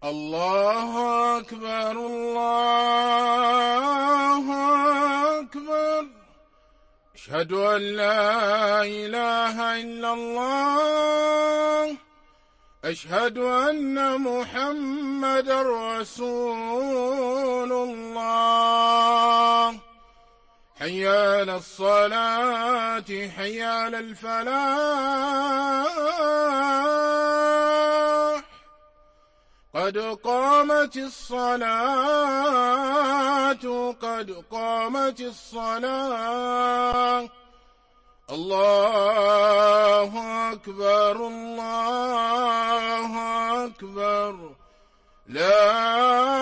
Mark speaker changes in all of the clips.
Speaker 1: الله أكبر الله أكبر. أشهد أن لا إله إلا الله. أشهد أن محمدًا رسول الله. حي على الصلاة حي على الفلاح. قد قامت الصلاة قد قامت الصلاة. الله أكبر الله أكبر. لا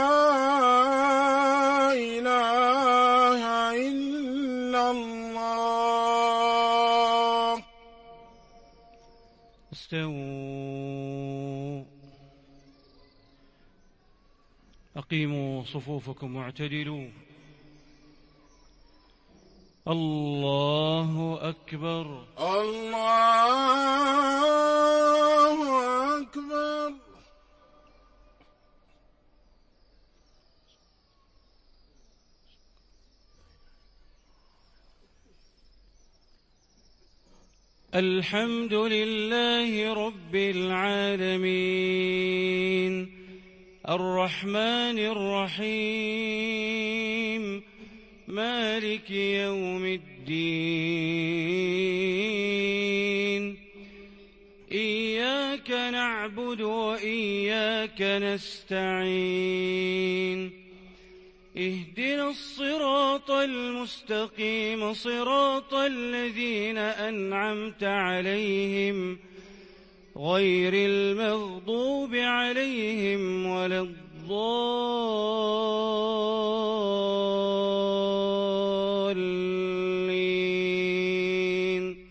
Speaker 1: إله إلا الله.
Speaker 2: استووا. أقيموا صفوفكم واعتدلوا. الله أكبر
Speaker 1: الله أكبر.
Speaker 2: الحمد لله رب العالمين الرحمن الرحيم مالك يوم الدين. إياك نعبد وإياك نستعين. اهدنا الصراط المستقيم صراط الذين أنعمت عليهم غير المغضوب عليهم ولا الضالين.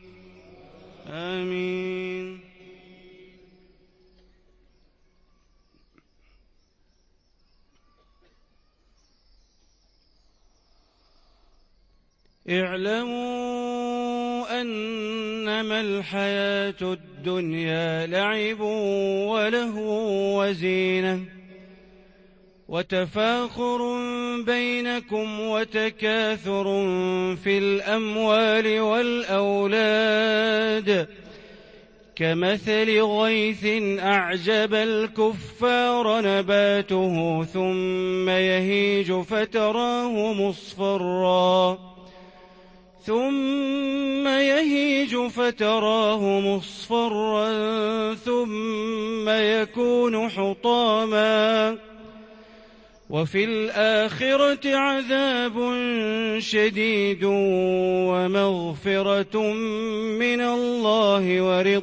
Speaker 2: آمين. اعلموا أنما الحياة الدنيا لعب ولهو وزينة وتفاخر بينكم وتكاثر في الأموال والأولاد كمثل غيث أعجب الكفار نباته ثم يهيج فتراه مصفرا ثم يكون حطاما وفي الآخرة عذاب شديد ومغفرة من الله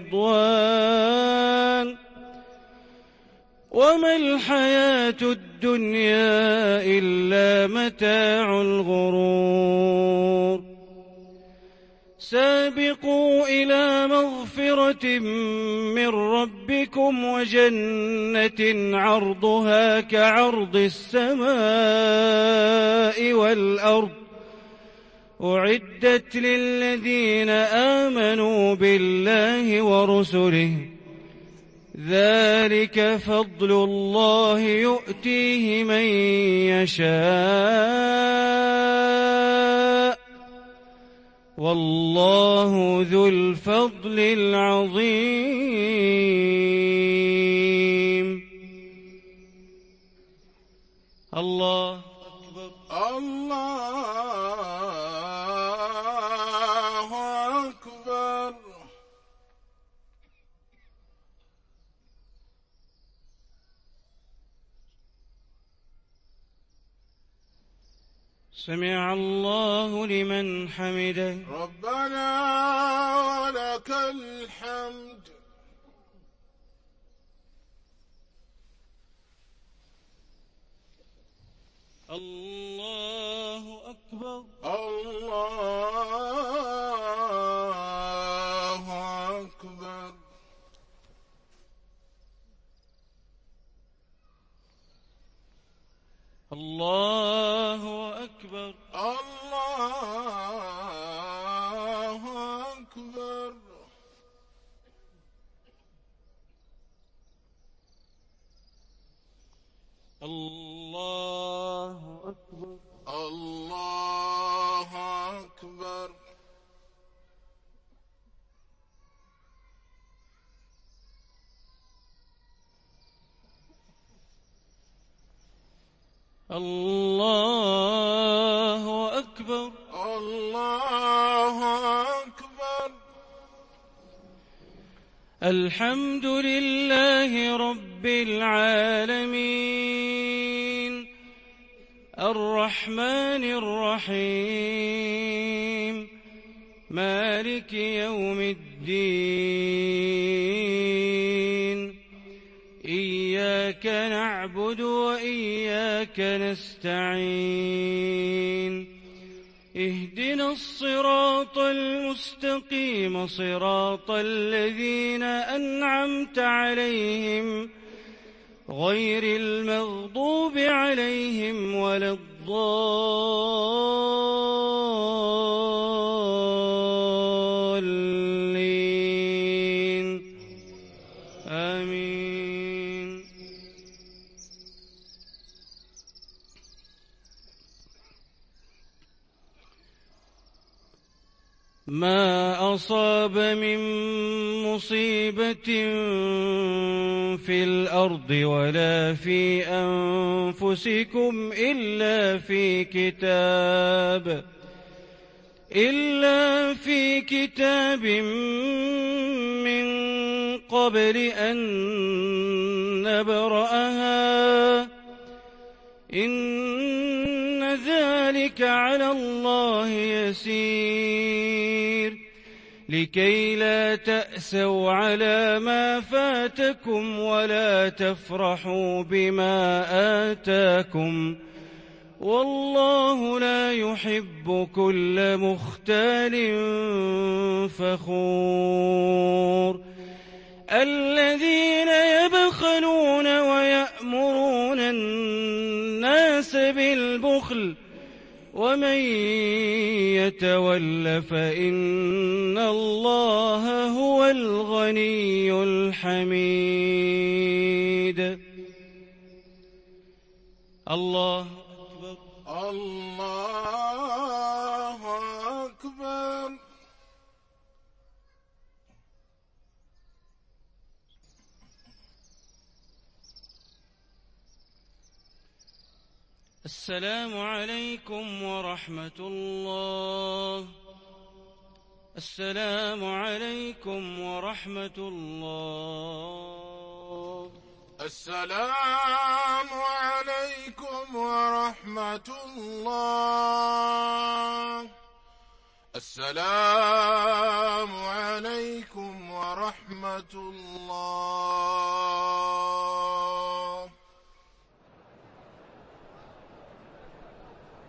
Speaker 2: ورضوان وما الحياة الدنيا إلا متاع الغرور. سابقوا إلى مغفرة من ربكم وجنة عرضها كعرض السماء والأرض أعدت للذين آمنوا بالله ورسله ذلك فضل الله يؤتيه من يشاء والله ذو الفضل العظيم. الله أكبر
Speaker 1: الله أكبر.
Speaker 2: سمع الله لمن حمده.
Speaker 1: ربنا ولك الحمد.
Speaker 2: الله أكبر
Speaker 1: الله أكبر.
Speaker 2: الله أكبر
Speaker 1: الله أكبر.
Speaker 2: الله أكبر.
Speaker 1: الله أكبر.
Speaker 2: الله أكبر.
Speaker 1: الله أكبر.
Speaker 2: الحمد لله رب العالمين الرحمن الرحيم مالك يوم الدين إياك نعبد وإياك نستعين اهدنا الصراط المستقيم صراط الذين أنعمت عليهم غير المغضوب عليهم ولا الضالين آمين. ما أصاب من مصيبة في الأرض ولا في أنفسكم إلا في كتاب من قبل أن نبرأها إن ذلك على الله يسير لكي لا تأسوا على ما فاتكم ولا تفرحوا بما آتاكم والله لا يحب كل مختال فخور الذين يبخلون ويأمرون الناس بالبخل ومن يتول فإن الله هو الغني الحميد. الله أكبر.
Speaker 1: الله أكبر.
Speaker 2: السلام عليكم ورحمة الله. السلام عليكم ورحمة الله.
Speaker 1: السلام عليكم ورحمة الله. السلام عليكم ورحمة الله.